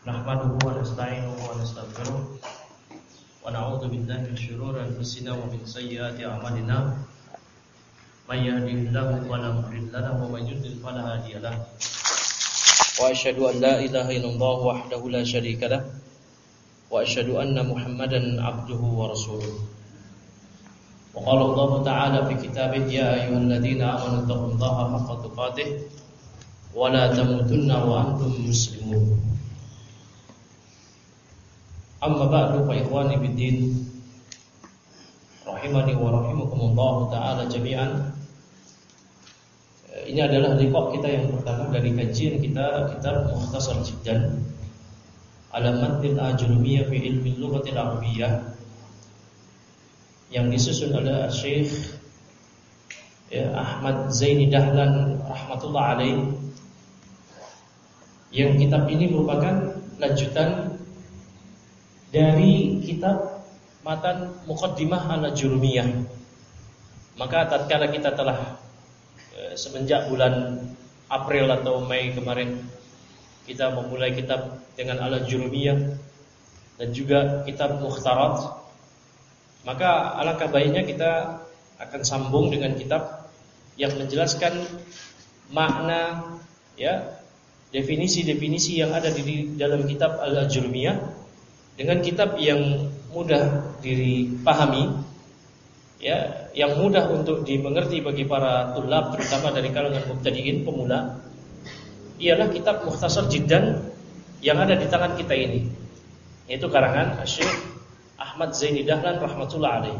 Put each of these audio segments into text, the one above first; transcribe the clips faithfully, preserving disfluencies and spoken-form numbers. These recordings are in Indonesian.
Nahmaduhu wa nasta'inuhu wa nastaghfiruh wa na'udzu billahi min shururi anfusina wa min sayyiati a'malina. May yahdihillahu fala mudilla lahu wa may yudlil fala hadiya lahu. Wa asyhadu an la ilaha illallah wahdahu la syarika lahu wa asyhadu anna Muhammadan 'abduhu wa rasuluh. Wa qala Allah ta'ala fi kitabihi ya ayyuhalladzina amanu taqullaha haqqa tuqatih wa la tamutunna wa antum muslimun. Amma ba'du fa ikhwani biddin rahimani wa rahimakumullah ta'ala jami'an. Ini adalah liqa kita yang pertama dari kajian kita kitab Mukhtasar Jiddan ala Matnil Ajrumiyah fi Ilmi Lughatil Arabiyyah yang disusun oleh Syekh ya, Ahmad Zaini Dahlan rahmatullah alaih. Yang kitab ini merupakan lanjutan dari kitab matan Muqaddimah al-Ajrumiyah. Maka tatkala kita telah e, semenjak bulan April atau Mei kemarin kita memulai kitab dengan al-Ajrumiyah dan juga kitab Mukhtarat, maka alangkah baiknya kita akan sambung dengan kitab yang menjelaskan makna ya, definisi-definisi yang ada di dalam kitab al-Ajrumiyah dengan kitab yang mudah dipahami ya, yang mudah untuk dimengerti bagi para tulab terutama dari kalangan mubtadi'in pemula, ialah kitab Mukhtasar Jiddan yang ada di tangan kita ini, yaitu karangan Syekh Ahmad Zaini Dahlan rahmatullah alaih.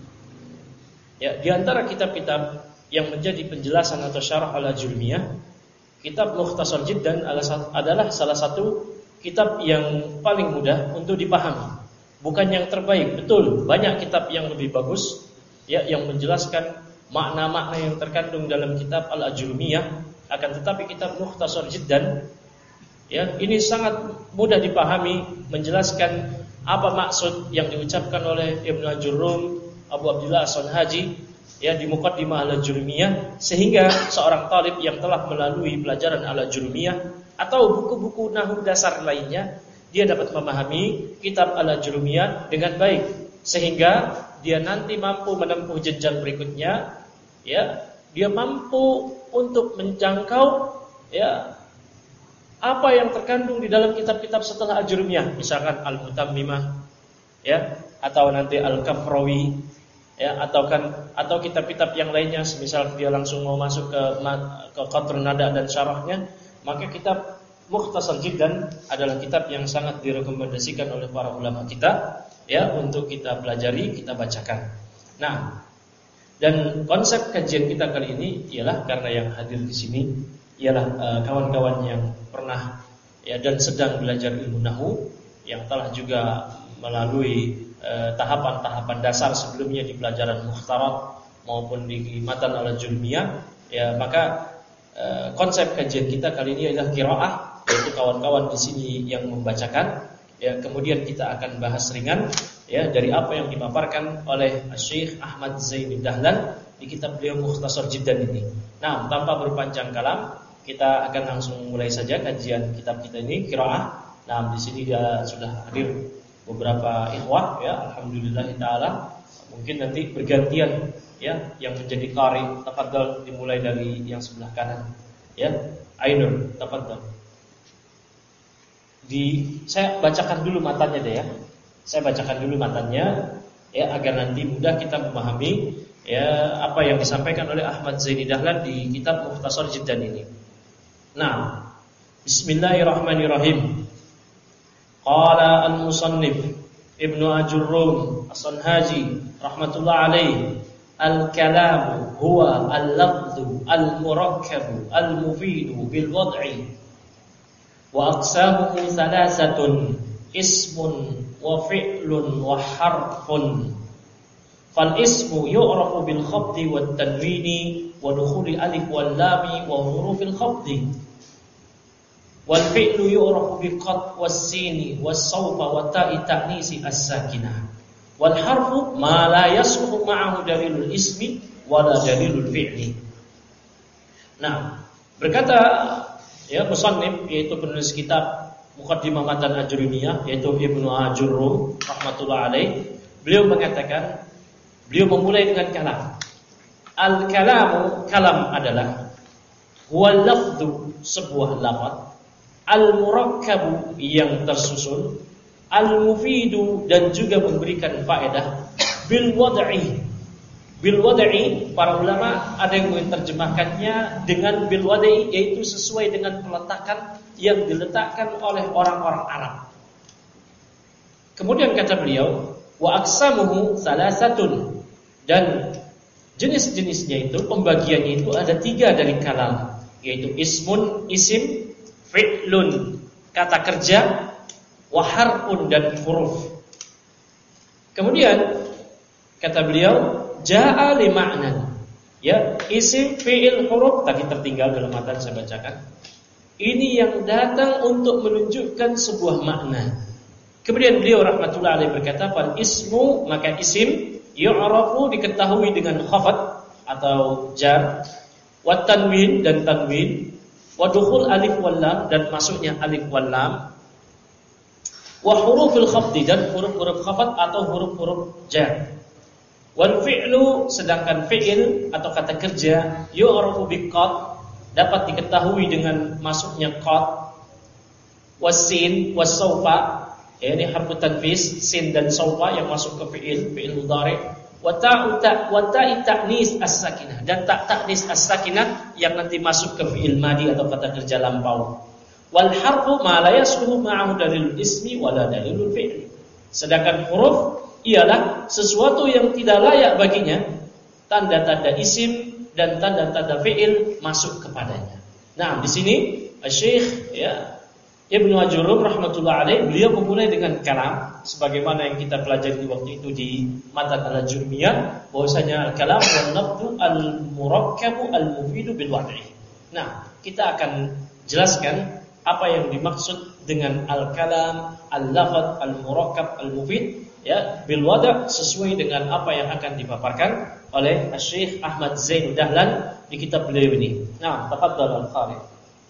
Ya, di antara kitab-kitab yang menjadi penjelasan atau syarah al-Ajrumiyah, kitab Mukhtasar Jiddan adalah salah satu kitab yang paling mudah untuk dipahami. Bukan yang terbaik, betul, banyak kitab yang lebih bagus ya, yang menjelaskan makna-makna yang terkandung dalam kitab Al-Ajrumiyah. Akan tetapi kitab Mukhtasar Jiddan ya, ini sangat mudah dipahami, menjelaskan apa maksud yang diucapkan oleh Ibnu Ajurrum Abu Abdullah As-Sanhaji ya di Muqaddimah Al-Ajrumiyah, sehingga seorang talib yang telah melalui pelajaran Al-Ajrumiyah atau buku-buku nahwu dasar lainnya, dia dapat memahami kitab Al-Ajrumiyah dengan baik, sehingga dia nanti mampu menempuh jenjang berikutnya ya, dia mampu untuk menjangkau ya apa yang terkandung di dalam kitab-kitab setelah Ajrumiyah, misalkan Al-Mutammimah ya, atau nanti Al-Kafrawi ya, atau kan atau kitab-kitab yang lainnya, semisal dia langsung mau masuk ke ke Qatrun Nada dan syarahnya, maka kitab Mukhtasar Jiddan adalah kitab yang sangat direkomendasikan oleh para ulama kita ya, untuk kita pelajari, kita bacakan. Nah, dan konsep kajian kita kali ini ialah, karena yang hadir di sini ialah uh, kawan-kawan yang pernah ya dan sedang belajar ilmu nahwu, yang telah juga melalui uh, tahapan-tahapan dasar sebelumnya di pelajaran Mukhtarat maupun di matan al-Ajrumiyah ya, maka uh, konsep kajian kita kali ini adalah qiraah, yaitu kawan-kawan di sini yang membacakan ya, kemudian kita akan bahas ringan ya dari apa yang dipaparkan oleh Syekh Ahmad Zaini Dahlan di kitab beliau Mukhtasar Jiddan ini. Nah, tanpa berpanjang kalam, kita akan langsung mulai saja kajian kitab kita ini, qiraah. Nah, di sini dia sudah hadir beberapa ikhwah ya, alhamdulillah taala. Mungkin nanti bergantian ya yang menjadi qari. Tafadhol, dimulai dari yang sebelah kanan ya. Ainur, tafadhol. Di saya bacakan dulu matanya deh ya. Saya bacakan dulu matanya ya, agar nanti mudah kita memahami ya apa yang disampaikan oleh Ahmad Zaini Dahlan di kitab Mukhtasar Jiddan ini. Nah, bismillahirrahmanirrahim. Qala al-musannif Ibnu Ajurrum As-Sanhaji rahmatullah alaih, al-kalamu huwa al-lafdhu al-murakkabu al-mufidu bil wad'i wa aqsamuhu thalathatun, ismun wa fi'lun wa harfun. Fal ismu yu'rafu bil khafdi wat tanwini wa dukhuli alif wal lam wa hurufil khafdi. Wal fi'lu yu'rafu bil qat was sin was sawfa wa ta'i ta'nisi as-sakinah. Wal harfu ma la yasluhu ma'ahu dalilul ismi wa la dalilul fi'li. Nah, berkata ya musannif, yaitu penulis kitab Muqaddimah Matan Ajurumiyah, yaitu Ibnu Ajurrum rahmatullah alaih, beliau mengatakan, beliau memulai dengan kalam. Al-kalamu, kalam adalah huwal lafdhu, sebuah lafaz, al-murakkabu, yang tersusun, al-mufidu, dan juga memberikan faedah, bil wad'i. Bil wad'i, para ulama ada yang menerjemahkannya dengan bil wad'i, yaitu sesuai dengan peletakan yang diletakkan oleh orang-orang Arab. Kemudian kata beliau, wa aqsamuhu salasatun, dan jenis-jenisnya itu, pembagiannya itu ada tiga dari kalam, yaitu ismun, isim, fi'lun, kata kerja, wa harfun, dan huruf. Kemudian kata beliau, ja'a li ma'nan, ya, isim, fi'il, huruf tadi tertinggal dalam matan saya bacakan. Ini yang datang untuk menunjukkan sebuah makna. Kemudian beliau rahmatullah alaih berkata, fal ismu, maka isim, yu'rafu, diketahui dengan khafat atau jar, wa tanwin, dan tanwin, wa dukhul alif wal lam, dan masuknya alif wal lam, wa huruful khafdi, dan huruf-huruf khafat atau huruf-huruf jar. Wal fi'lu, sedangkan fi'il atau kata kerja, yu'rafu bi qad, dapat diketahui dengan masuknya qad, wasin, wasaufa, ya, ini harfu tanfis, sin dan saufa yang masuk ke fi'il, fi'il mudhari, wa ta'u ta wa ta'i ta'nis as-sakinah, dan tak ta'nis as-sakinah yang nanti masuk ke fi'il madi atau kata kerja lampau. Wal harfu ma la yasluhu ma'ahu dalilul ismi wala dalilul fi'li. Sedangkan huruf ialah sesuatu yang tidak layak baginya tanda-tanda isim dan tanda-tanda fi'il masuk kepadanya. Nah, di sini Syekh ya Ibnu Ajurrum rahmatullah alaih, beliau memulai dengan kalam sebagaimana yang kita pelajari waktu itu di Matan Al-Ajurumiyah, bahwasanya al-kalam wal lafdhu al-murakkabu al-mufidu bil wad'i. Nah, kita akan jelaskan apa yang dimaksud dengan al-kalam, al-lafadz, al-murakkab, al-mufid, ya, bil wad' sesuai dengan apa yang akan dipaparkan oleh Syekh Ahmad Zain Dahlan di kitab beliau ini. Nah, tafadhal al-qari.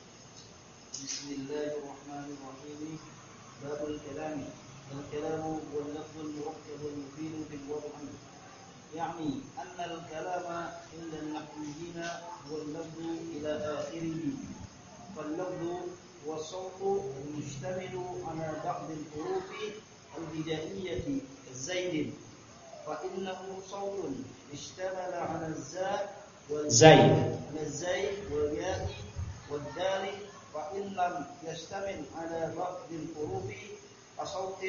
Bismillahirrahmanirrahim. Babul kalam. Al-kalamu wal lafdhu al-murakkab al-mufid bil wad'. Yani anna al-kalama inda an-nahwiyyin wal lafdhu ila akhirih. Fal lafdhu والصوت المشتمل على بعض الحروف الهجائية كالزيد فإنه صوت اشتمل على الزاء والزاي على الزاي والياء والدال فإن لم يشتمل على بعض الحروف كصوت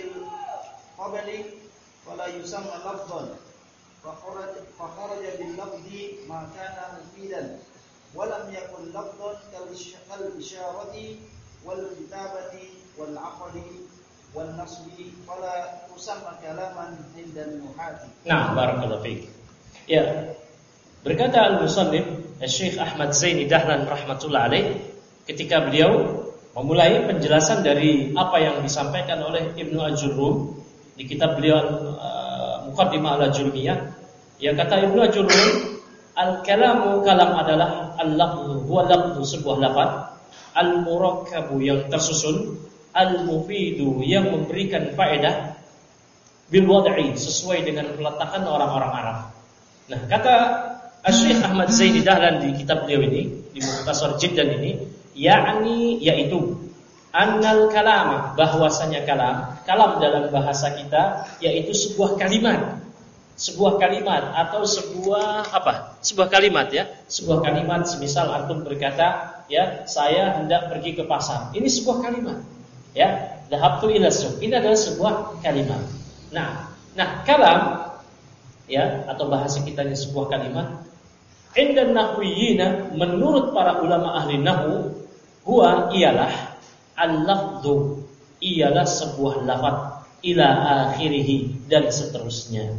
القبل فلا يسمى لفظا فخرج فخرج باللفظ ما كان مفيدا ولم يكن لفظا كالإشارة والكتابة والعقد والنصب فلا تسمى كلاما عند النحاة. Nah, barakallahu fiik. Ya, berkata al-musannif Syekh Ahmad Zaini Dahlan rahmatullah alaih ketika beliau memulai penjelasan dari apa yang disampaikan oleh Ibnu Ajurrum di kitab beliau uh, Muqaddimah Al-Ajurumiyah, ya, kata Ibnu Ajurrum, al-kalamu, kalam adalah al-lafdhu, huwa lafdhu, sebuah lafaz, al-murakkabu, yang tersusun, al-mufidu, yang memberikan faedah, bil wad'i, sesuai dengan peletakan orang-orang Arab. Nah, kata Syekh Ahmad Zaini Dahlan di kitab beliau ini, di Mukhtasar Jiddan ini, yakni, yaitu annal kalama, bahwasanya kalam, kalam dalam bahasa kita yaitu sebuah kalimat. Sebuah kalimat atau sebuah apa? Sebuah kalimat, ya. Sebuah kalimat, semisal antum berkata, ya, saya hendak pergi ke pasar. Ini sebuah kalimat. Ya, dhahabtu ila suq. Ini adalah sebuah kalimat. Nah, nah kalam, ya, atau bahasa kita ini sebuah kalimat. Indan nahwiyina, menurut para ulama ahli nahwu, huwa ialah al-lafdhu, ialah sebuah lafaz, ila akhirih, dan seterusnya.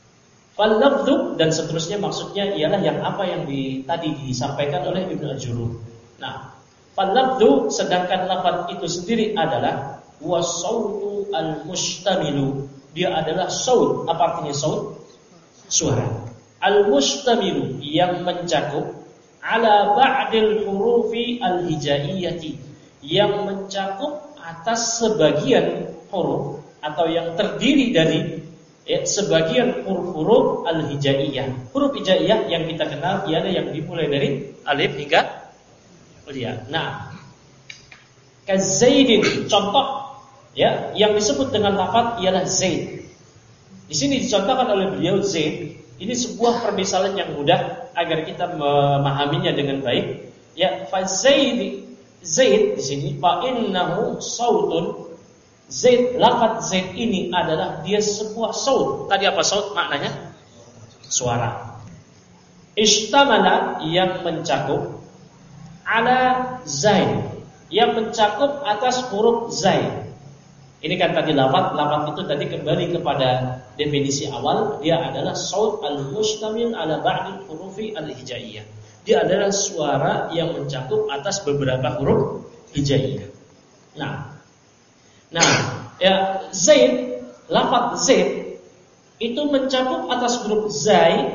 Fal lafdhu, dan seterusnya maksudnya ialah yang apa yang di, tadi disampaikan oleh Ibnu Ajurrum. Nah, fal lafdhu, sedangkan lafaz itu sendiri adalah was-sautu al-mustamilu, dia adalah saut. Apa artinya saut? Suara. Al-mustamilu, yang mencakup, ala ba'dil hurufi al-hijaiyati, yang mencakup atas sebagian huruf atau yang terdiri dari ya, sebagian huruf-huruf al-hijaiyah. Huruf hijaiyah yang kita kenal ialah yang dimulai dari alif hingga ya. Nah, kazaidin contoh ya yang disebut dengan lafaz ialah zaid. Di sini dicontohkan oleh beliau zaid. Ini sebuah permisalan yang mudah agar kita memahaminya dengan baik. Ya, fa zaid zaid di sini fa innahu sautun. Zaid, lafaz zaid ini adalah dia sebuah saut. Tadi apa saut maknanya? Suara. Ishtamala yang mencakup ala zaid, yang mencakup atas huruf zaid. Ini kan tadi lafaz, lafaz itu tadi kembali kepada definisi awal, dia adalah saut al-mustamil ala ba'dil hurufi al-hijaiyah. Dia adalah suara yang mencakup atas beberapa huruf hijaiyah. Nah, Nah, ya zaid, lafaz zaid itu mencakup atas huruf zai,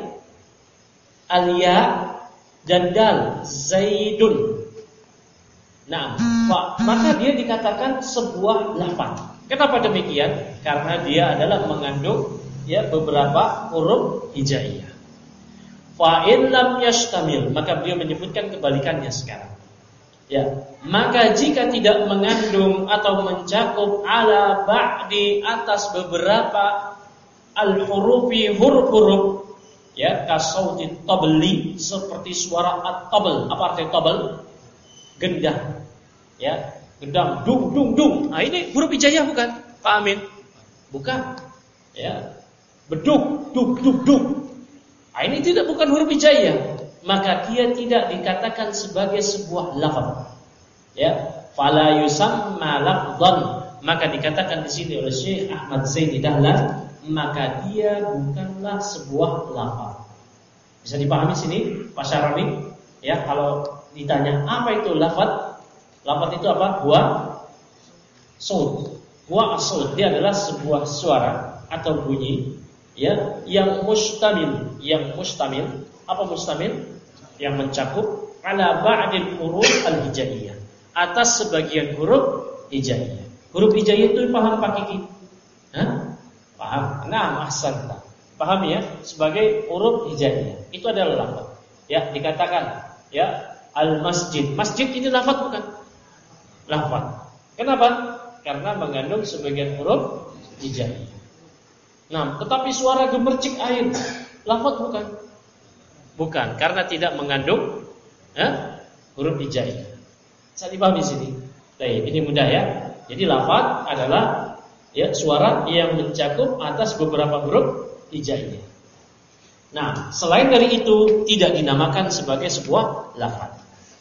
al-ya dan dal, zaidun. Nah, maka dia dikatakan sebuah lafaz. Kenapa demikian? Karena dia adalah mengandung ya beberapa huruf hijaiyah. Fa in lam yashtamil, maka beliau menyebutkan kebalikannya sekarang. Ya, maka jika tidak mengandung atau mencakup ala ba'di atas beberapa al-hurufi huruf-huruf ya kasauti tabli seperti suara at-tabl. Apa arti tabl? Gendang. Ya, gendang dung dung dung. Nah, ini huruf hijaiyah bukan? Pak Amin. Bukan. Ya. Beduk duk duk duk. Nah, ini tidak bukan huruf hijaiyah. Maka dia tidak dikatakan sebagai sebuah lafaz. Ya, fala yusamma lafzan. Maka dikatakan di sini oleh Syekh Ahmad Zaini Dahlan, maka dia bukanlah sebuah lafaz. Bisa dipahami sini Pak Syaroni? Ya, kalau ditanya apa itu lafaz? Lafaz itu apa? Huwa saut. Huwa as-saut. Dia adalah sebuah suara atau bunyi ya yang mustamil, yang mustamil. Apa mustamil? Yang mencakup ala ba'dil huruf al-hijaiyah, atas sebagian huruf hijaiyah. Huruf hijaiyah itu paham Pak Kiki? Hah? Paham? Nah, ahsanta. Paham ya? Sebagai huruf hijaiyah. Itu adalah lafaz. Ya, dikatakan ya al-masjid. Masjid ini lafaz bukan? Lafaz. Kenapa? Karena mengandung sebagian huruf hijaiyah. Nah, tetapi suara gemercik air lafaz bukan? Bukan, karena tidak mengandung eh, huruf hijaiyah. Saya dipahami di sini. Baik, ini mudah ya. Jadi lafaz adalah ya suara yang mencakup atas beberapa huruf hijaiyah. Nah, selain dari itu tidak dinamakan sebagai sebuah lafaz.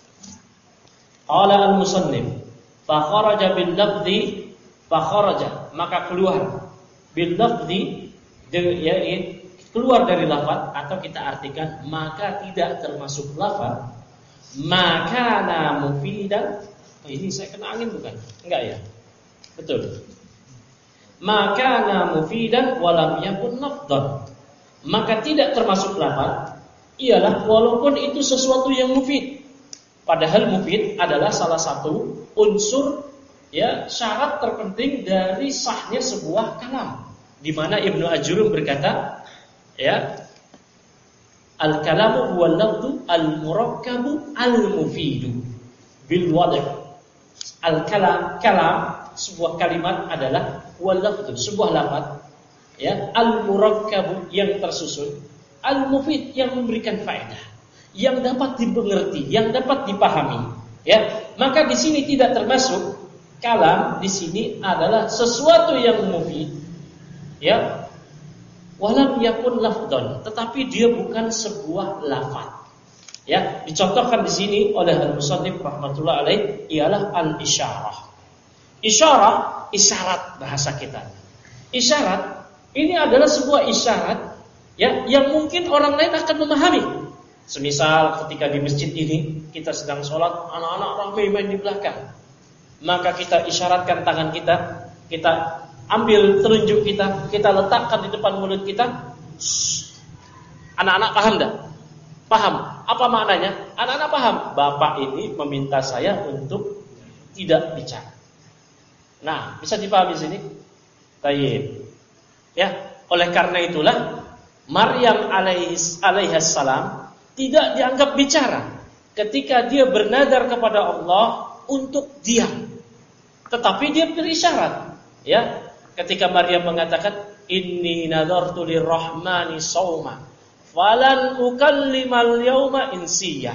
Qala al-musannif, fa kharaja bil lafzi, fa kharaja, maka keluar bil lafzi, ya keluar dari lafaz, atau kita artikan maka tidak termasuk lafaz, maka na mufidan. Oh, ini saya kena angin bukan? Enggak ya? Betul. Maka na mufidan walam yakun lafdhan. Maka tidak termasuk lafaz ialah walaupun itu sesuatu yang mufid. Padahal mufid adalah salah satu unsur ya syarat terpenting dari sahnya sebuah kalam. Di mana Ibnu Ajurum berkata ya, al-kalamu huwal lafdhu al-murakkabu al-mufidu bil wadh. Al-kalam, kalam sebuah kalimat adalah huwal lafdhu, sebuah lafaz ya, al-murakkabu yang tersusun, al-mufid yang memberikan faedah, yang dapat dimengerti, yang dapat dipahami. Ya, maka di sini tidak termasuk kalam, di sini adalah sesuatu yang mufid. Ya, walam yakun lafdhan, tetapi dia bukan sebuah lafaz. Ya, dicontohkan di sini oleh al-musannif rahmatullah alaih ialah al-isyarah. Isyarah, isyarat bahasa kita. Isyarat ini adalah sebuah isyarat ya yang mungkin orang lain akan memahami. Semisal ketika di masjid ini kita sedang sholat, anak-anak ramai main di belakang, maka kita isyaratkan tangan kita, kita ambil telunjuk kita, kita letakkan di depan mulut kita. Shh. Anak-anak paham dah? Paham. Apa maknanya? Anak-anak paham. Bapak ini meminta saya untuk tidak bicara. Nah, bisa dipahami sini? Baik. Ya, oleh karena itulah Maryam alaihis salam tidak dianggap bicara ketika dia bernadar kepada Allah untuk diam. Tetapi dia berisyarat, ya. Ketika Maryam mengatakan inni nadartu lirrahmani shauma falan ukallimal yauma insiya.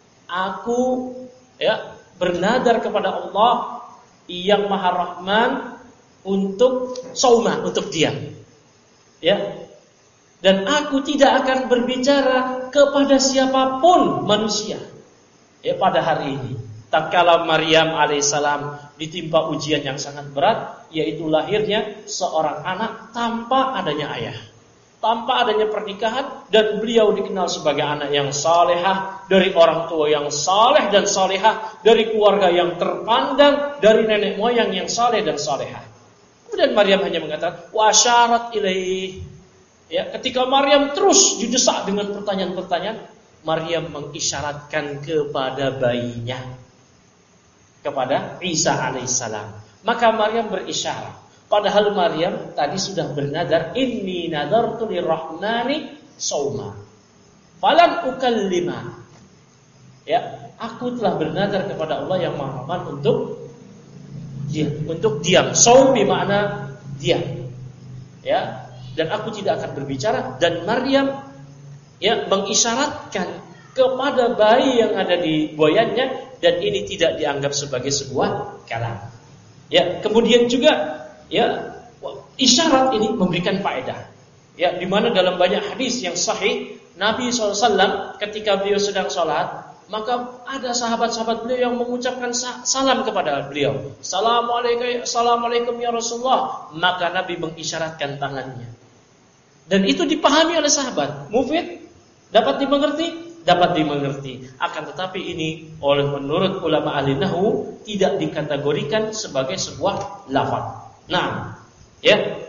Aku ya bernadar kepada Allah yang Maha Rahman untuk shauma, untuk diam. Ya. Dan aku tidak akan berbicara kepada siapapun manusia ya pada hari ini. Tatkala Maryam alaihissalam ditimpa ujian yang sangat berat, yaitu lahirnya seorang anak tanpa adanya ayah, tanpa adanya pernikahan, dan beliau dikenal sebagai anak yang salehah dari orang tua yang saleh dan salehah, dari keluarga yang terpandang, dari nenek moyang yang saleh dan salehah. Kemudian Maryam hanya mengatakan wa syarat ilaih. Ya, ketika Maryam terus didesak dengan pertanyaan-pertanyaan, Maryam mengisyaratkan kepada bayinya, kepada Isa alaihissalam. Maka Maryam berisyarat. Padahal Maryam tadi sudah bernadar, inni nadartu lirrahmani shauma falan ukallima. Ya, aku telah bernadar kepada Allah yang Maha Rahman untuk diam, untuk diam. Shaum bermakna diam. Ya, dan aku tidak akan berbicara. Dan Maryam ya mengisyaratkan kepada bayi yang ada di buayannya, dan ini tidak dianggap sebagai sebuah kalam. Ya, kemudian juga ya isyarat ini memberikan faedah. Ya, di mana dalam banyak hadis yang sahih Nabi shallallahu alaihi wasallam ketika beliau sedang sholat, maka ada sahabat-sahabat beliau yang mengucapkan salam kepada beliau. Assalamualaikum, assalamualaikum ya Rasulullah. Maka Nabi mengisyaratkan tangannya. Dan itu dipahami oleh sahabat. Mufid, dapat dimengerti? Dapat dimengerti. Akan tetapi ini oleh menurut ulama ahli nahwu tidak dikategorikan sebagai sebuah lafaz. Nah, ya.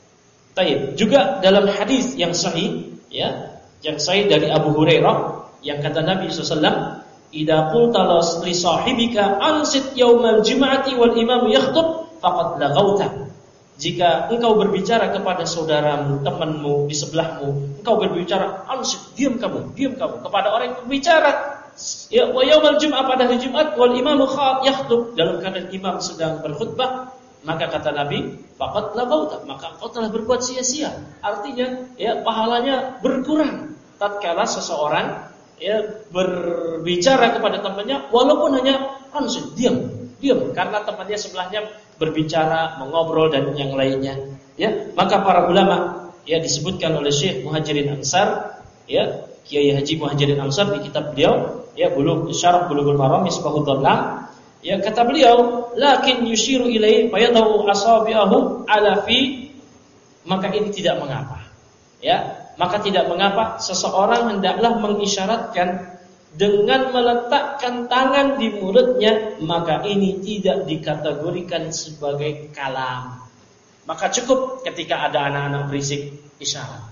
Baik, juga dalam hadis yang sahih, ya, yang sahih dari Abu Hurairah, yang kata Nabi shallallahu alaihi wasallam, "Idza qulta li sahibika ansit yaumal jum'ati wal imam yakhtub faqad laghauta." Jika engkau berbicara kepada saudaramu, temanmu di sebelahmu, engkau berbicara ansit, diam kamu, diam kamu kepada orang yang berbicara. Ya, wa yaumal jum'ah, pada hari Jumat, wal imam yakhtub, dalam keadaan imam sedang berkhutbah, maka kata Nabi, faqad laghauta, maka engkau telah berbuat sia-sia. Artinya, ya pahalanya berkurang tatkala seseorang ya berbicara kepada temannya walaupun hanya ansit, diam, diam, karena temannya sebelahnya berbicara, mengobrol dan yang lainnya. Ya, maka para ulama ya disebutkan oleh Syekh Muhajirin Ansar, ya Kiai Haji Muhajirin Ansar di kitab beliau, ya Bulugh Syarah Bulughul Maram Misbahud Dhallam, ya kata beliau, lakin yushiru ilaihi fayadahu asabi'ahu ala fi, maka ini tidak mengapa. Ya, maka tidak mengapa seseorang hendaklah mengisyaratkan dengan meletakkan tangan di mulutnya, maka ini tidak dikategorikan sebagai kalam. Maka cukup ketika ada anak-anak berisik isyarat.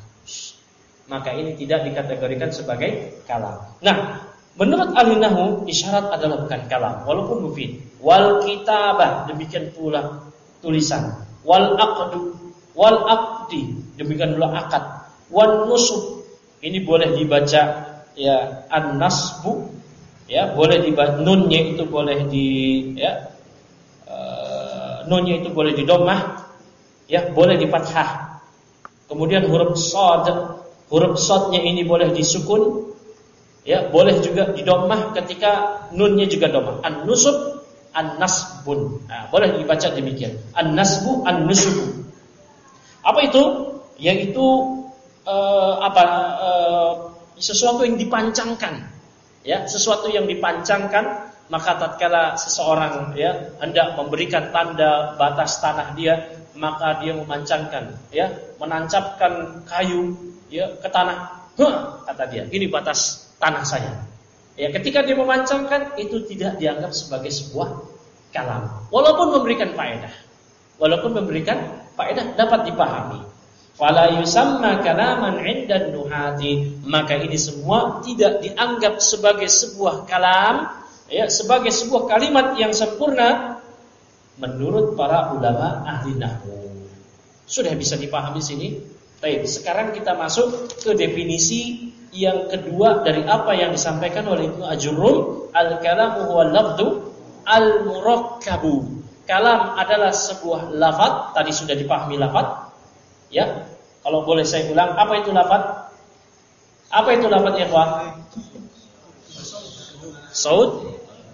Maka ini tidak dikategorikan sebagai kalam. Nah, menurut ahli nahwu isyarat adalah bukan kalam walaupun mufid. Wal kitabah, demikian pula tulisan. Wal aqdu, wal aqdi, demikian pula akad. Wan nusub, ini boleh dibaca ya an-nasbu, ya boleh dibaca, nunnya itu boleh di ya uh, nunnya itu boleh di dhammah, ya boleh di fathah. Kemudian huruf shad, huruf shadnya ini boleh disukun, ya boleh juga di dhammah ketika nunnya juga dhammah. An-nusub, an-nasbun, nah, boleh dibaca demikian. An-nasbu, an-nusubu. Apa itu? Yaitu uh, apa? Uh, sesuatu yang dipancangkan, ya sesuatu yang dipancangkan. Maka tatkala seseorang ya hendak memberikan tanda batas tanah dia, maka dia memancangkan, ya menancapkan kayu ya ke tanah. Huh, kata dia, ini batas tanah saya. Ya ketika dia memancangkan, itu tidak dianggap sebagai sebuah kalam, walaupun memberikan faedah, walaupun memberikan faedah dapat dipahami. Fala yusamma kalaman 'inda nuhati, maka ini semua tidak dianggap sebagai sebuah kalam, ya sebagai sebuah kalimat yang sempurna menurut para ulama ahli nahwu. Sudah bisa dipahami sini? Baik, sekarang kita masuk ke definisi yang kedua dari apa yang disampaikan oleh Ibnu Ajurrum, al-kalamu huwa lafdhu al-murakkabu. Kalam adalah sebuah lafaz, tadi sudah dipahami lafaz. Ya. Kalau boleh saya ulang, apa itu lafaz? Apa itu lafaz ya, Pak? Saud.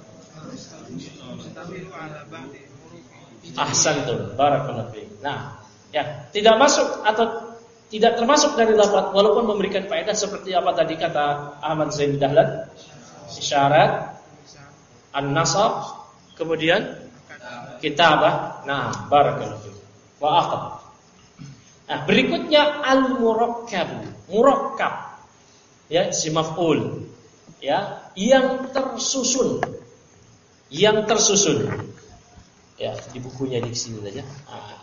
Ahsantum, barakallahu fiik. Nah, ya, tidak masuk atau tidak termasuk dari lafaz walaupun memberikan faedah seperti apa tadi kata Ahmad Zain Dahlan, isyarat, an-nasab, kemudian kitabah. Nah, barakallahu fiik. Wa aqab. Nah, berikutnya al-murakkab. Murakkab. Ya, si maf'ul. Ya, yang tersusun. Yang tersusun. Ya, di bukunya di sini saja. Ah.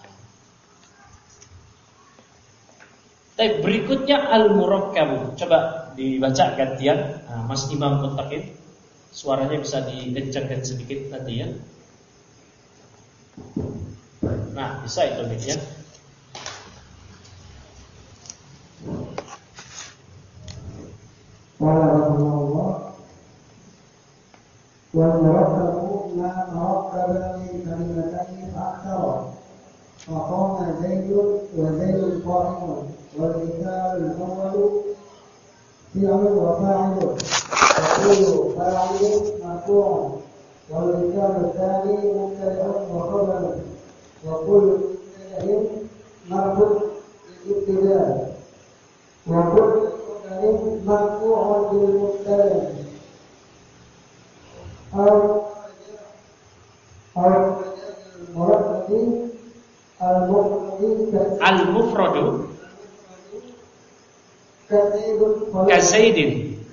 Tapi berikutnya al-murakkab. Coba dibaca gantian. Nah, Mas Imam Muttaqin, suaranya bisa dikencangkan sedikit nanti ya. Nah, bisa itu ya. والمركب ما تركب من كلمتين فأكثر فقام زيد وزيد قائم والمثال الأول فعل وفاعل وكل فاعل مرفوع والمثال الثاني مبتدأ وخبر وكل مبتدأ مرفوع بالابتداء وكل مبتدأ مرفوع بالمبتدأ أو أو المركب المفرد Al-mufradu كزيد kazaidin.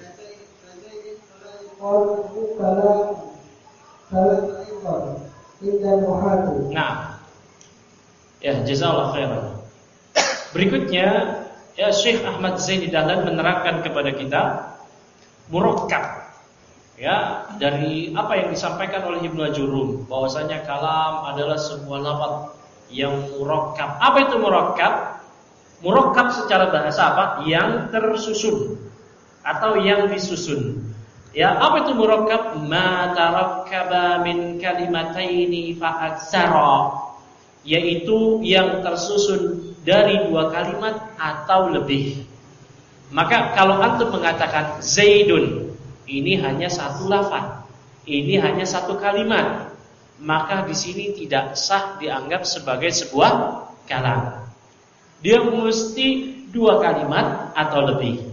قال كلام كلام أيضا عند المحاكم. Nah, ya jazakallahu khairan. Berikutnya, ya Syekh Ahmad Zain Dahlan menerangkan kepada kita murakkab. Ya, dari apa yang disampaikan oleh Ibnu Ajurrum, bahwasanya kalam adalah sebuah lafaz yang murakkab. Apa itu murakkab? Murakkab secara bahasa apa? Yang tersusun atau yang disusun. Ya, apa itu murakkab? Ma tarakkaba min kalimataini fa aktsara. Yaitu yang tersusun dari dua kalimat atau lebih. Maka kalau antum mengatakan Zaidun, ini hanya satu lafaz, ini hanya satu kalimat, maka di sini tidak sah dianggap sebagai sebuah kalam. Dia mesti dua kalimat atau lebih.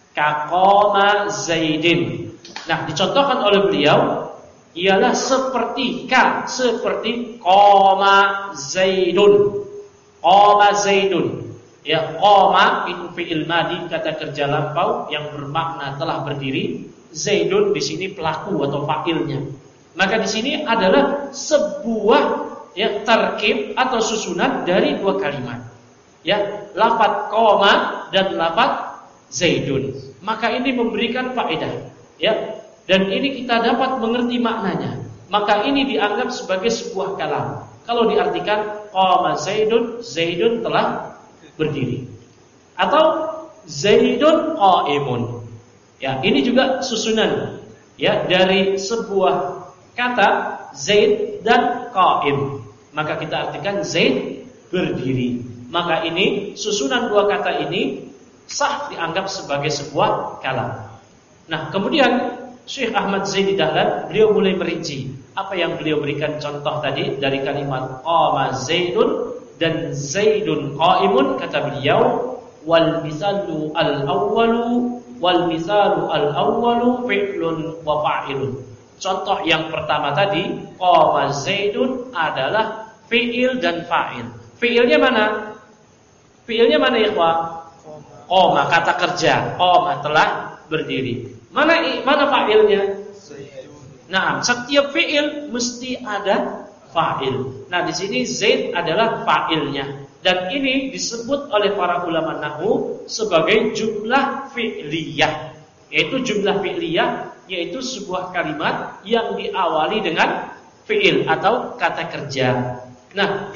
Kaqama Zaidin. Nah, dicontohkan oleh beliau ialah seperti ka, seperti qama Zaidun. Qama Zaidun. Ya, qama itu fi'il madi, kata kerja lampau yang bermakna telah berdiri. Zaidun di sini pelaku atau fa'ilnya. Maka di sini adalah sebuah ya tarkib atau susunan dari dua kalimat. Ya, lafaz qoma dan lafaz Zaidun. Maka ini memberikan faedah, ya. Dan ini kita dapat mengerti maknanya. Maka ini dianggap sebagai sebuah kalam. Kalau diartikan qoma Zaidun, Zaidun telah berdiri. Atau Zaidun qaimun. Ya, ini juga susunan ya dari sebuah kata Zaid dan qaim. Maka kita artikan Zaid berdiri. Maka ini susunan dua kata ini sah dianggap sebagai sebuah kalam. Nah, kemudian Syekh Ahmad Zain Dahlan beliau mulai merinci apa yang beliau berikan contoh tadi dari kalimat qama Zaidun dan Zaidun qaimun. Kata beliau wal misalu al-awwalu wal misalu al-awwalu fi'lun wa fa'ilun. Contoh yang pertama tadi qama Zaidun adalah fi'il dan fa'il. Fi'ilnya mana? Fi'ilnya mana ya, Pak? Qama, kata kerja. Qama telah berdiri. Mana mana fa'ilnya? Nah, setiap fi'il mesti ada fa'il. Nah, di sini Zaid adalah fa'ilnya. Dan ini disebut oleh para ulama nahwu sebagai jumlah fi'liyah. Yaitu jumlah fi'liyah yaitu sebuah kalimat yang diawali dengan fiil atau kata kerja. Nah,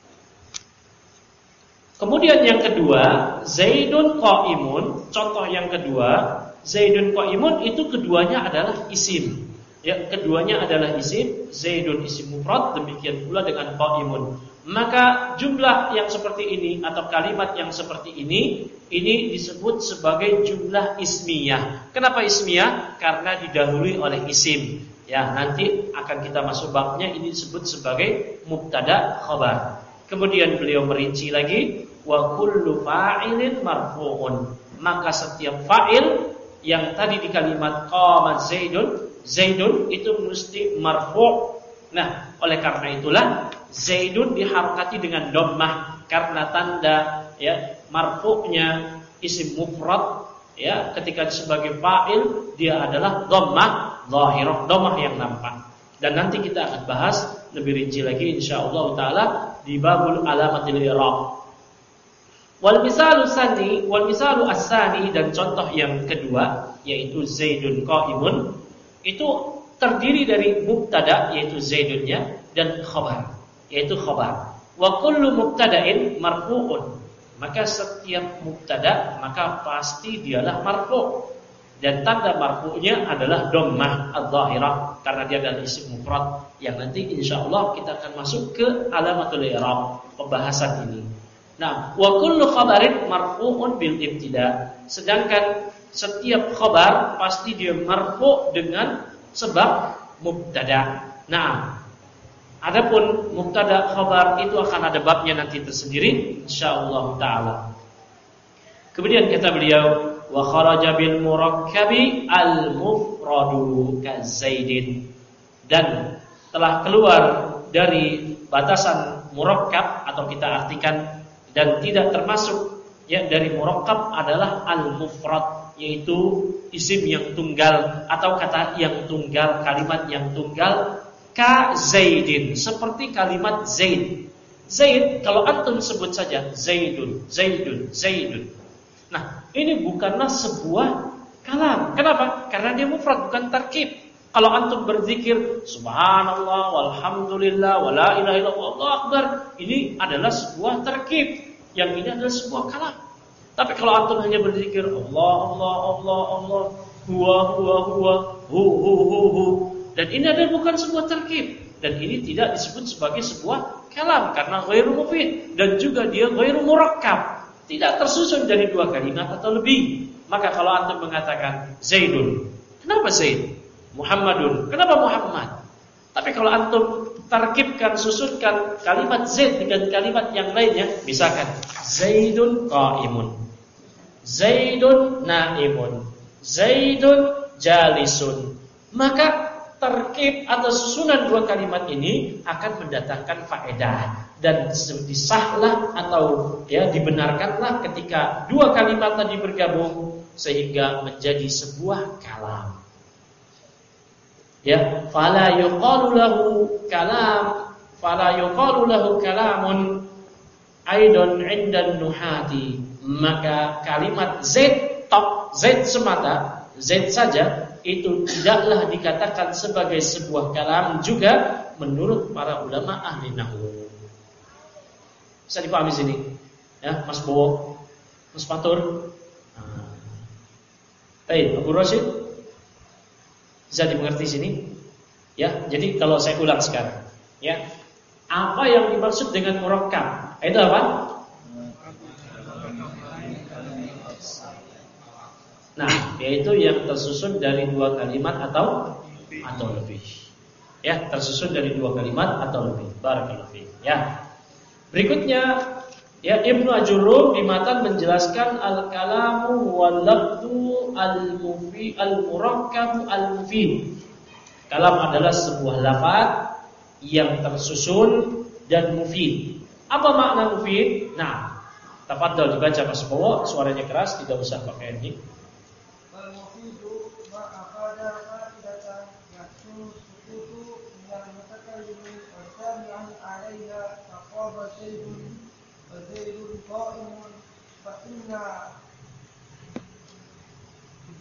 kemudian yang kedua, Zaidun qa'imun. Contoh yang kedua, Zaidun qa'imun itu keduanya adalah isim. Ya, keduanya adalah isim. Zaidun isim mufrad, demikian pula dengan qa'imun. Maka jumlah yang seperti ini atau kalimat yang seperti ini, ini disebut sebagai jumlah ismiyah. Kenapa ismiyah? Karena didahului oleh isim. Ya, nanti akan kita masuk babnya, ini disebut sebagai mubtada khabar. Kemudian beliau merinci lagi, wa kullu fa'ilin marfu'un. Maka setiap fa'il yang tadi di kalimat qama Zaidun, Zaidun itu mesti marfu'. Nah, oleh karena itulah Zaidun diharokati dengan dhammah karena tanda ya marfu'nya isim mufrad ya ketika sebagai fa'il dia adalah dhammah zahirah, dhammah yang nampak. Dan nanti kita akan bahas lebih rinci lagi insyaallah taala di babul alamatil i'rab. Wal misalu tsani, wal misalu as-tsani, dan contoh yang kedua yaitu Zaidun qa'imun itu terdiri dari mubtada yaitu Zaidunnya dan khabar yaitu khabar. Wa kullu mubtada'in marfu'un. Maka setiap mubtada maka pasti dialah marfu'. Dan tanda marfu'nya adalah dhammah adz-dhahirah karena dia adalah isim mufrad yang nanti insyaallah kita akan masuk ke alamatul i'rab pembahasan ini. Nah, wa kullu khabarin marfu'un bil ibtida. Sedangkan setiap khabar pasti dia marfu' dengan sebab mubtada. Nah, adapun mubtada khabar itu akan ada babnya nanti tersendiri insyaallah taala. Kemudian kata beliau, wa kharaja bil murakkabi al mufradu ka Zaidin, dan telah keluar dari batasan murakkab atau kita artikan dan tidak termasuk ya dari murakkab adalah al mufrad yaitu isim yang tunggal atau kata yang tunggal, kalimat yang tunggal ka Zaidin, seperti kalimat Zaid. Zaid kalau antum sebut saja Zaidun, Zaidun, Zaidun. Nah, ini bukanlah sebuah kalam. Kenapa? Karena dia mufrad bukan tarkib. Kalau antum berzikir subhanallah walhamdulillah wala ilaha illallah Allahu akbar, ini adalah sebuah tarkib. Yang ini adalah sebuah kalam. Tapi kalau antum hanya berzikir Allah Allah Allah Allah huwa huwa huwa hu hu hu hu, dan ini adalah bukan sebuah tarkib, dan ini tidak disebut sebagai sebuah kalam karena ghairu mufid, dan juga dia ghairu murakkab, tidak tersusun dari dua kalimat atau lebih. Maka kalau antum mengatakan Zaidun, kenapa Zaid? Muhammadun, kenapa Muhammad? Tapi kalau antum tarkibkan, susunkan kalimat Zaid dengan kalimat yang lainnya, misalkan Zaidun qa'imun, Zaidun na'imun, Zaidun jalisun, maka tarkib atau susunan dua kalimat ini akan mendatangkan faedah dan disahlah atau ya dibenarkanlah ketika dua kalimat tadi bergabung sehingga menjadi sebuah kalam. Ya, fala yuqalu lahu kalam, fala yuqalu lahu kalamun aidon 'indan nuhati. Maka kalimat Zaid tok, Zaid semata, Zaid saja itu tidaklah dikatakan sebagai sebuah kalam juga menurut para ulama ahli nahwu. Bisa dipahami sini? Ya, Mas Bowo, Mas Fatur. Nah. Baik, Abu Rashid. Bisa dimengerti sini? Ya, jadi kalau saya ulang sekarang, ya. Apa yang dimaksud dengan murakkab? Itu apa? Nah, yaitu yang tersusun dari dua kalimat atau atau lebih. Ya, tersusun dari dua kalimat atau lebih. Barakallahu fiik. Ya. Berikutnya, ya Ibnu Ajurrum di matan menjelaskan al-kalamu wal lafdhu al-mufi al-murakkab al-mufid. Kalam adalah sebuah lafaz yang tersusun dan mufid. Apa makna mufid? Nah, tafadhol dibaca Mas Bowo, suaranya keras, tidak usah pakai mic.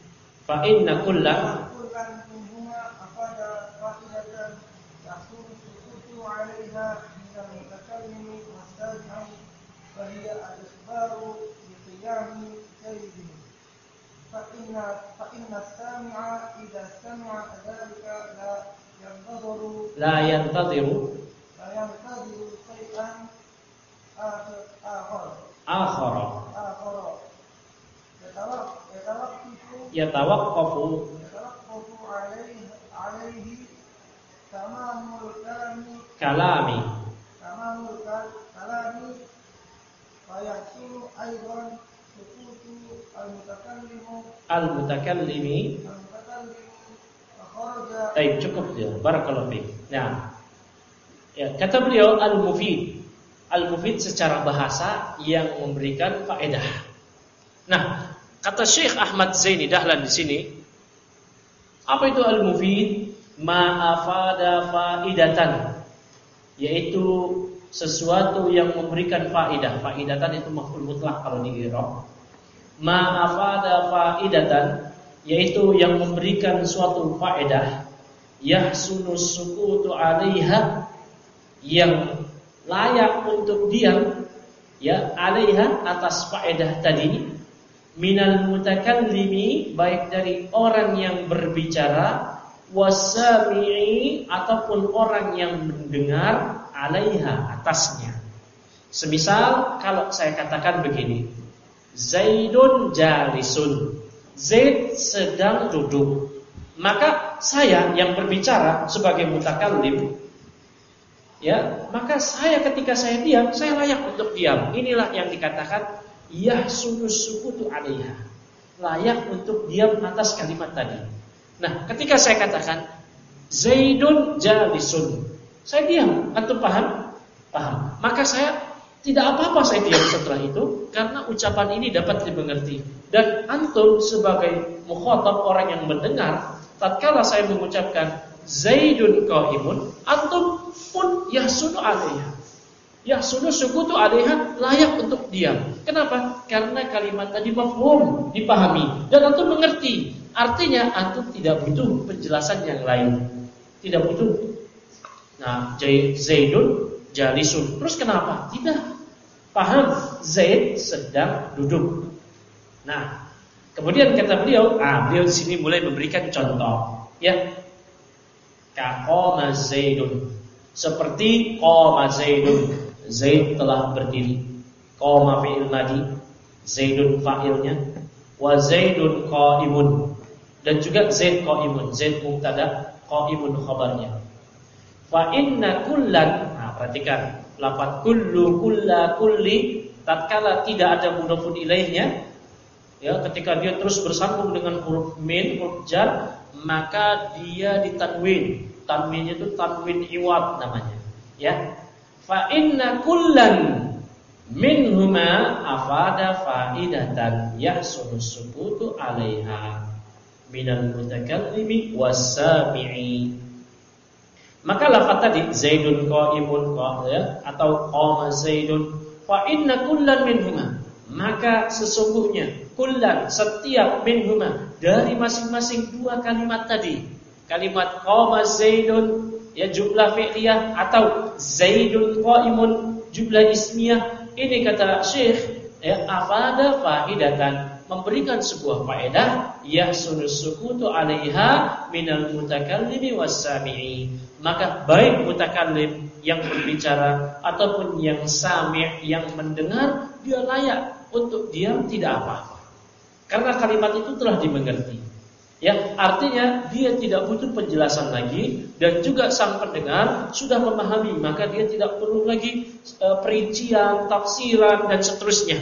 Fa inna kullan عليها من المتكلم والسامع فهي الإخبار بقيام كيده فإن فإن السامع إذا سمع ذلك لا ينتظر لا ينتظر لا ينتظر شيئا آخر آخر آخر آخر يتوقف يتوقف يتوقف عليه عليه تمام الكلام كلام تمام الكلام ويحصل أيضا سقوط المتكلم المتكلم. المتكلم فخرج. Baik, cukup ya. Barakallahu fiik. Nah, ya, kata beliau al-mufid. Al-mufid secara bahasa yang memberikan faedah. Nah, kata Syekh Ahmad Zaini Dahlan di sini, apa itu al-mufid? Ma'afada faidatan, yaitu sesuatu yang memberikan faedah. Faidatan itu maf'ul mutlak kalau di i'rab. Ma'afada faidatan, yaitu yang memberikan suatu faedah. Yahsunu sukutu 'alaiha, yang layak untuk diam, ya, 'alaiha, atas faedah tadi, minal mutakallimi, baik dari orang yang berbicara, wasami'i, ataupun orang yang mendengar, 'alaiha, atasnya. Semisal kalau saya katakan begini, Zaidun jalisun, Zaid sedang duduk, maka saya yang berbicara sebagai mutakallim, ya, maka saya ketika saya diam, saya layak untuk diam. Inilah yang dikatakan yahsunu sukutu 'alaiha, layak untuk diam atas kalimat tadi. Nah, ketika saya katakan Zaidun jalisun, saya diam. Antum paham? Paham. Maka saya tidak apa-apa saya diam setelah itu, karena ucapan ini dapat dimengerti. Dan antum sebagai mukhatab, orang yang mendengar, tatkala saya mengucapkan Zaidun qaimun, antum pun yahsunu 'alaiha, yahsunu sukutu 'alaiha, layak untuk diam. Kenapa? Karena kalimat tadi mafhum, dipahami, dan antum mengerti. Artinya antum tidak butuh penjelasan yang lain, tidak butuh. Nah, Zaidun jalisun, terus kenapa? Tidak. Paham, Zaid sedang duduk. Nah, kemudian kata beliau, ah, beliau di sini mulai memberikan contoh, ya. Kaqama Zaidun, seperti qama Zaidun, Zaid telah berdiri. Qama fi'il madi, Zaidun fa'ilnya, wa Zaidun qaimun, dan juga Zaid qaimun, Zaid mubtada, qaimun khabarnya. Fa inna kullan, nah perhatikan lafaz kullu, kulla, kulli, tatkala tidak ada mudhafun ilaihnya, ya, ketika dia terus bersambung dengan huruf min, huruf jar, maka dia ditanwin. Tanwinnya itu tanwin iwad namanya, ya. Fa inna kullan minhuma afada faidatan yahsunu sukutu 'alaiha minal mutakallimi was-sami'i. Maka lafaz tadi Zaidun qaimun, ya, atau qama Zaidun, fa inna kullan minhuma, maka sesungguhnya kullan, setiap, minhuma, dari masing-masing dua kalimat tadi, kalimat qama Zaidun, ya, jumlah fi'liyah, atau Zaidun qaimun, jumlah ismiyah, ini kata Syekh, ya, afada faidatan, memberikan sebuah faedah, yahsunu sukutu 'alaiha minal mutakallimi was-sami'i. Maka baik mutakallim yang berbicara ataupun yang sami', yang mendengar, dia layak untuk diam, tidak apa-apa, karena kalimat itu telah dimengerti. Ya, artinya dia tidak butuh penjelasan lagi, dan juga sang pendengar sudah memahami, maka dia tidak perlu lagi e, perincian, tafsiran, dan seterusnya.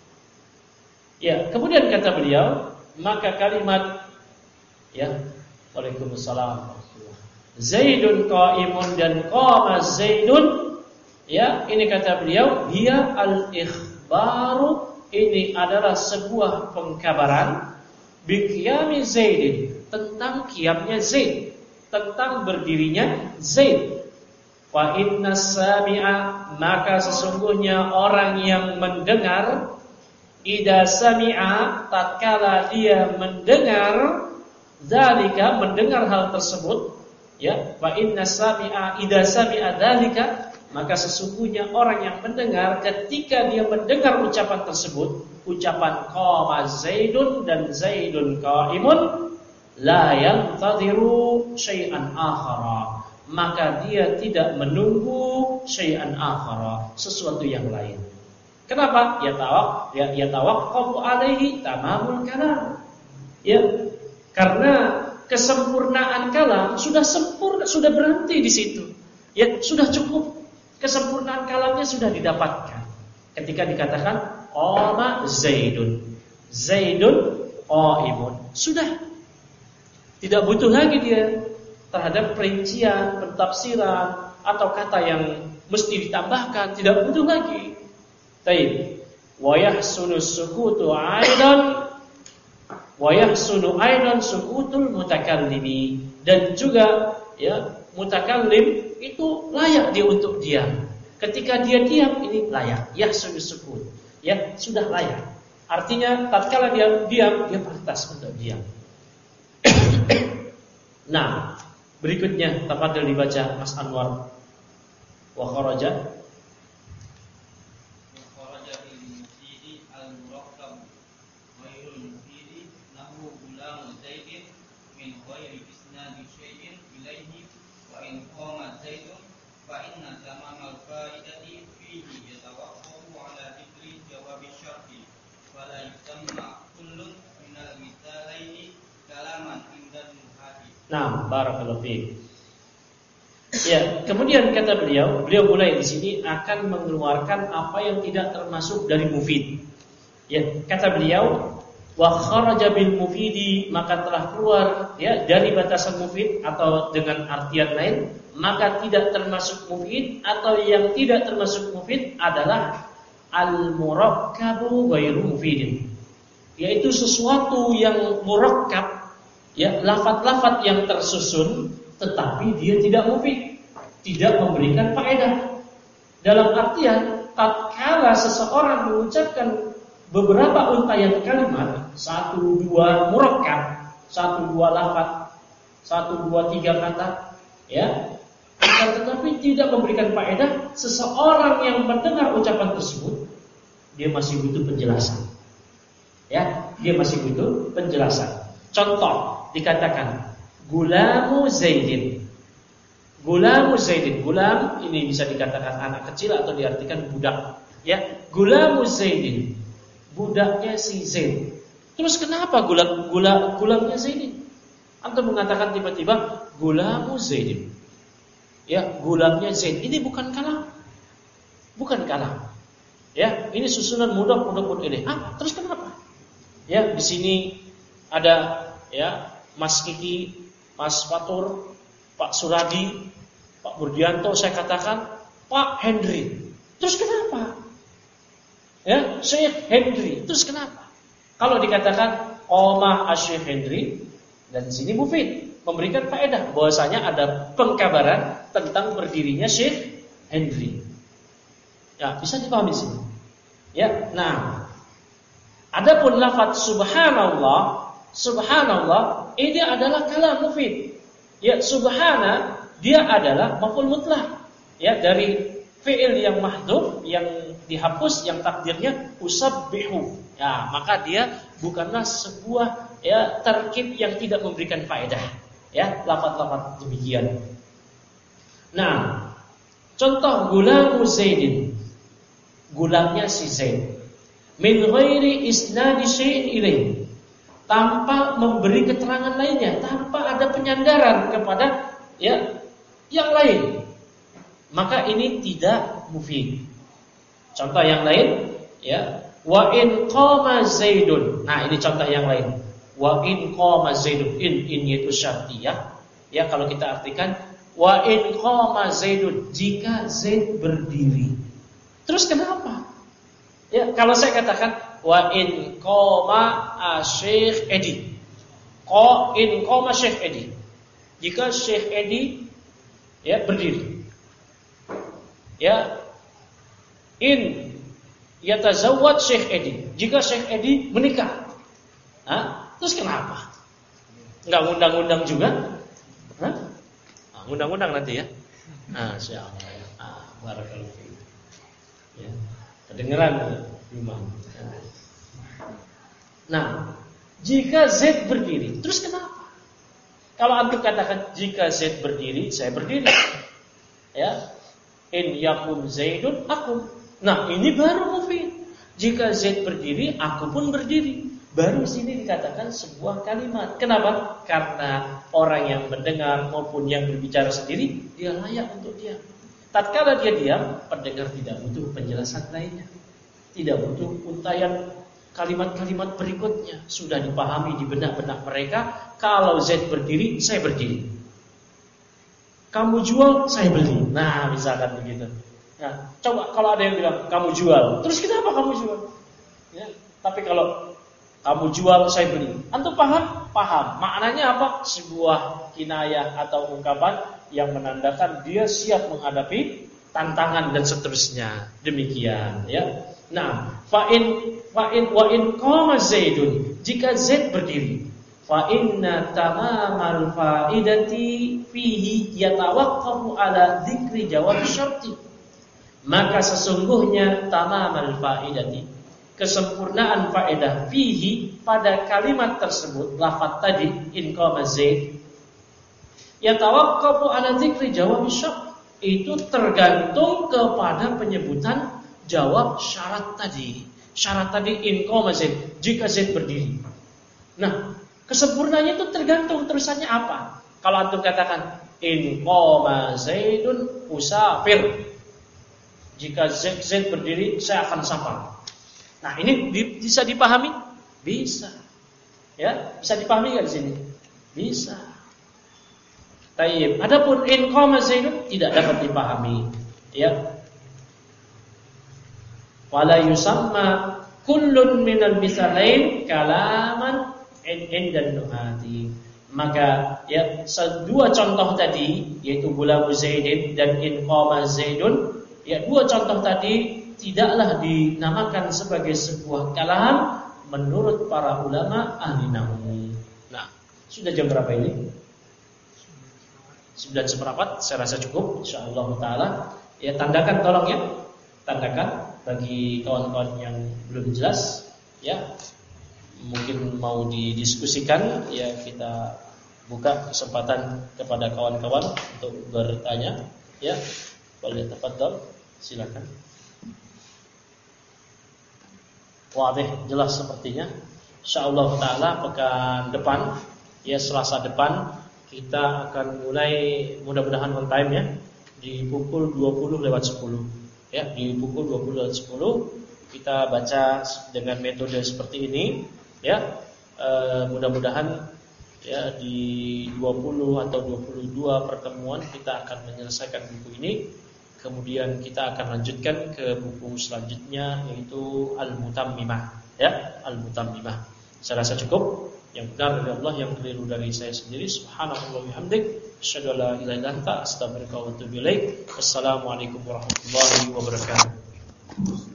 Ya, kemudian kata beliau, maka kalimat, ya, Waalaikumsalam, Zaidun qaimun dan qama Zaidun, ya, ini kata beliau, hiya al-ikhbaru, ini adalah sebuah pengkabaran, biqiyami Zaidin, tentang qiyamnya Zaid, tentang berdirinya Zaid. Wa inna sami'a, maka sesungguhnya orang yang mendengar, idza sami'a, tatkala dia mendengar, zalika, mendengar hal tersebut, ya, fa inna sami'a idza sami'a dzalika, maka sesungguhnya orang yang mendengar ketika dia mendengar ucapan tersebut, ucapan qama Zaidun dan Zaidun qaimun, la yantadhiru syai'an akhara, maka dia tidak menunggu syai'an akhara, sesuatu yang lain. Kenapa? Ya tawak, ya, ya tawaqqafu alaihi tamamul kalam. Ya, karena kesempurnaan kalam sudah sempurna, sudah berhenti di situ. Ya, sudah cukup. Kesempurnaan kalamnya sudah didapatkan ketika dikatakan qama Zaidun, Zaidun qaimun. Sudah tidak butuh lagi dia terhadap perincian, pentafsiran atau kata yang mesti ditambahkan, tidak butuh lagi. Baik. Wa yahsunu sukutu aidan wa yahsunu aidan sukutul mutakallimi, dan juga ya mutakallim itu layak dia untuk diam. Ketika dia diam ini layak, yahsunu sukut. Ya, sudah layak. Artinya tatkala dia diam, dia pantas untuk diam. Nah, berikutnya tafadhol dibaca Mas Anwar. Wa kharaja Nah, barakallahu fiik. Ya, kemudian kata beliau, beliau mulai di sini akan mengeluarkan apa yang tidak termasuk dari mufid. Ya, kata beliau, wa kharaja bil mufidi, maka telah keluar ya dari batasan mufid, atau dengan artian lain, maka tidak termasuk mufid, atau yang tidak termasuk mufid adalah al murakkabu ghairu mufidin, yaitu sesuatu yang murakkab, ya, lafaz-lafaz yang tersusun tetapi dia tidak mufid, tidak memberikan faedah. Dalam artian tatkala seseorang mengucapkan beberapa untayan kalimat, satu dua murakkab, satu dua lafaz, satu dua tiga kata, ya, tetapi tidak memberikan faedah, seseorang yang mendengar ucapan tersebut dia masih butuh penjelasan. Ya, dia masih butuh penjelasan. Contoh, dikatakan gulamu Zaidin. Gulamu Zaidin. Gulam ini bisa dikatakan anak kecil atau diartikan budak. Ya, gulamu Zaidin. Budaknya si Zaid. Terus kenapa gulam gula gulamnya Zaidin? Antum mengatakan tiba-tiba gulamu Zaidin. Ya, gulamnya Zaid. Ini bukan kalam. Bukan kalam. Ya, ini susunan mudhaf mudhaf ilaih. Ah, terus kenapa? Ya, di sini ada ya Mas Kiki, Mas Fatur, Pak Suradi, Pak Burdianto, saya katakan Pak Henry. Terus kenapa? Ya, Syekh Henry. Terus kenapa? Kalau dikatakan qoma Syekh Henry, dan di sini mufid, memberikan faedah bahwasanya ada pengkabaran tentang berdirinya Syekh Henry. Ya, bisa dipahami sini. Ya, nah, adapun lafaz subhanallah, subhanallah ini adalah kalam mufid. Ya, subhana dia adalah maf'ul mutlaq. Ya, dari fi'il yang mahdhuf, yang dihapus, yang takdirnya usabbihu. Ya, maka dia bukanlah sebuah ya tarkib yang tidak memberikan faedah. Ya, lafaz-lafaz demikian. Nah, contoh gulamu Zaidin. Gulamnya si Zaid. Min ghairi isnadi syai'in ilaih. Tanpa memberi keterangan lainnya, tanpa ada penyandaran kepada ya yang lain, maka ini tidak mufid. Contoh yang lain, ya, wa in qama Zaidun. Nah, ini contoh yang lain. Wa in qama Zaidun, in in itu syartiyah. Ya, kalau kita artikan wa in qama Zaidun, jika Zaid berdiri. Terus kenapa? Ya, kalau saya katakan wa in qama Syekh Edi. Qa in qama Syekh Edi. Jika Syekh Edi ya berdiri. Ya, in yatazawwaj Syekh Edi. Jika Syekh Edi menikah. Hah? Terus kenapa? Enggak ngundang-undang juga? Hah? Undang-undang nanti ya. Nah, insyaallah ya. Ah, barakallahu fiik. Ya. Kedengeran rumah. Nah, jika Z berdiri, terus kenapa? Kalau antum katakan jika Z berdiri, saya berdiri. Ya. In yakun Zaidun akum. Nah, ini baru mufid. Jika Z berdiri, aku pun berdiri. Baru sini dikatakan sebuah kalimat. Kenapa? Karena orang yang mendengar maupun yang berbicara sendiri, dia layak untuk diam. Tatkala dia diam, pendengar tidak butuh penjelasan lainnya, tidak butuh untayan kalimat-kalimat berikutnya. Sudah dipahami di benak-benak mereka. Kalau Z berdiri, saya berdiri. Kamu jual, saya beli. Nah, misalkan begitu. Nah, coba kalau ada yang bilang kamu jual, terus kenapa kamu jual? Ya, tapi kalau kamu jual, saya beli. Antum paham? Paham. Maknanya apa? Sebuah kinayah atau ungkapan yang menandakan dia siap menghadapi tantangan dan seterusnya. Demikian, ya. Nah, fa'in fa'in wa in qama Zaidun, jika Zaid berdiri, fa inna tamamal faidati fihi yatawaqqafu ala dzikri jawab syarti. Maka sesungguhnya tamamal faidati, kesempurnaan faedah fihi pada kalimat tersebut, lafaz tadi in qama Zaid, yatawaqqafu ala dzikri jawab syart, itu tergantung kepada penyebutan jawab syarat tadi. Syarat tadi in qama Zaid, jika Zaid berdiri. Nah, kesempurnaannya itu tergantung terusannya apa. Kalau antum katakan in qama Zaidun usafir, jika Zaid, Zaid berdiri, saya akan safar. Nah, ini bisa dipahami? Bisa. Ya, bisa dipahami enggak di sini? Bisa. Tayyib. Adapun in qama Zaidun tidak dapat dipahami. Ya. Wala yusamma kullun minal misalain kalaman indan nuhati. Maka ya, dua contoh tadi, yaitu gulamu Zaidin dan in qama Zaidun, ya, dua contoh tadi tidaklah dinamakan sebagai sebuah kalam menurut para ulama ahli nahwu. Nah, sudah jam berapa ini? sembilan seperempat, saya rasa cukup insyaallah taala. Ya, tandakan tolong ya. Tandakan bagi kawan-kawan yang belum jelas, ya. Mungkin mau didiskusikan, ya kita buka kesempatan kepada kawan-kawan untuk bertanya, ya. Boleh tafadhol, silakan. Wadih, jelas sepertinya. Insyaallah taala pekan depan, ya Selasa depan kita akan mulai, mudah-mudahan on time ya, di pukul dua puluh lewat sepuluh. Ya, di pukul dua puluh lewat sepuluh kita baca dengan metode seperti ini, ya. E, mudah-mudahan ya di dua puluh atau dua puluh dua pertemuan kita akan menyelesaikan buku ini. Kemudian kita akan lanjutkan ke buku selanjutnya, yaitu Al-Mutammimah, ya, Al-Mutammimah. Saya rasa cukup. Yang benar dari Allah, yang keliru dari saya sendiri. Subhanallah wa bihamdik, asyhadu an la ilaha illa anta, astaghfiruka wa atubu ilaik. Wassalamualaikum warahmatullahi wabarakatuh.